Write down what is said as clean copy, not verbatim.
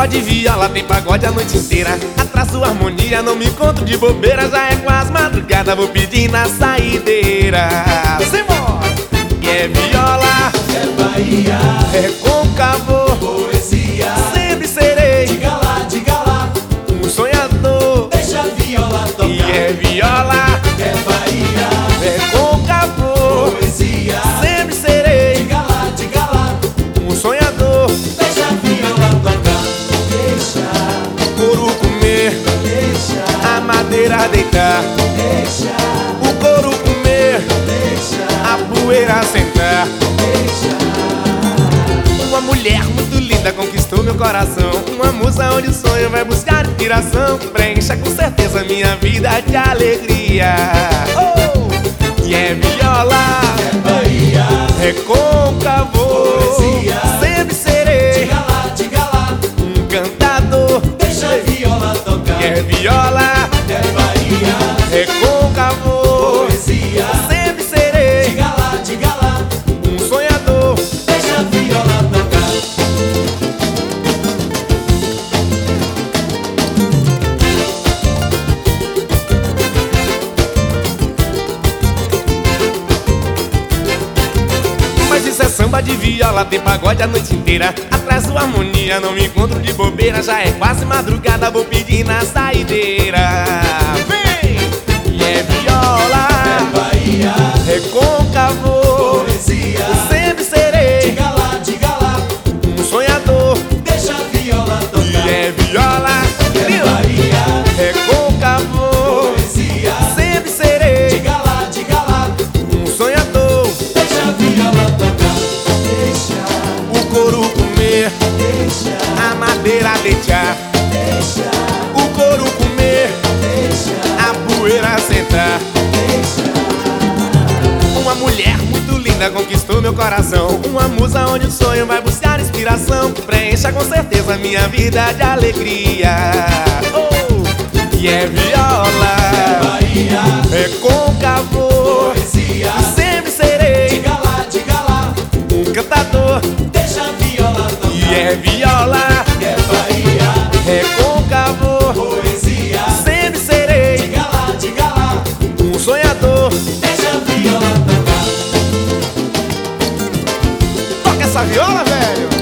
samba de viola, tem pagode a noite inteira. Atraso harmonia, não me encontro de bobeira. Já é quase madrugada, vou pedir na saideira. Simbora! E é viola, é Bahia, é côncavo, poesia. sempre serei Diga lá, um sonhador. deixa a viola tocar. E é viola, É Bahia, é côncavo, poesia. sempre serei Diga lá, um sonhador. deixa a viola tocar. Deixa, O couro comer, deixa, a madeira deitar. deixa, O couro comer, deixa, a poeira sentar. deixa. Uma mulher muito linda conquistou meu coração. Uma musa onde o sonho vai buscar inspiração. Preencha com certeza minha vida de alegria. Oh! E é viola, É Bahia, é côncavo, poesia. sempre serei diga lá, um cantador. deixa a viola tocar. E é viola, É Bahia, é côncavo, poesia. sempre serei Diga lá, um sonhador. deixa a viola tocar. Mas isso é samba de viola, tem pagode a noite inteira. Atraso harmonia, não me encontro de bobeira. Já é quase madrugada, vou pedir na saideira. Vem! E é viola, É Bahia, é côncavo, poesia. sempre serei Diga lá, um sonhador. deixa a viola E tocar. é viola, É Bahia, é côncavo, poesia. sempre serei Diga lá, um sonhador. deixa a viola tocar. Deixa, O couro comer, deixa, a madeira deitar. deixa, O couro comer, deixa, a poeira sentar. deixa. Uma mulher muito linda conquistou meu coração. Uma musa onde o sonho vai buscar inspiração. Preencha com certeza minha vida de alegria. Oh! E é viola, Bahia, é côncavo, poesia. sempre serei Diga lá, um cantador. deixa a viola tocar. E é viola, É Bahia, é côncavo, poesia. sempre serei Diga lá, um sonhador. deixa a viola tocar. Toca essa viola, velho!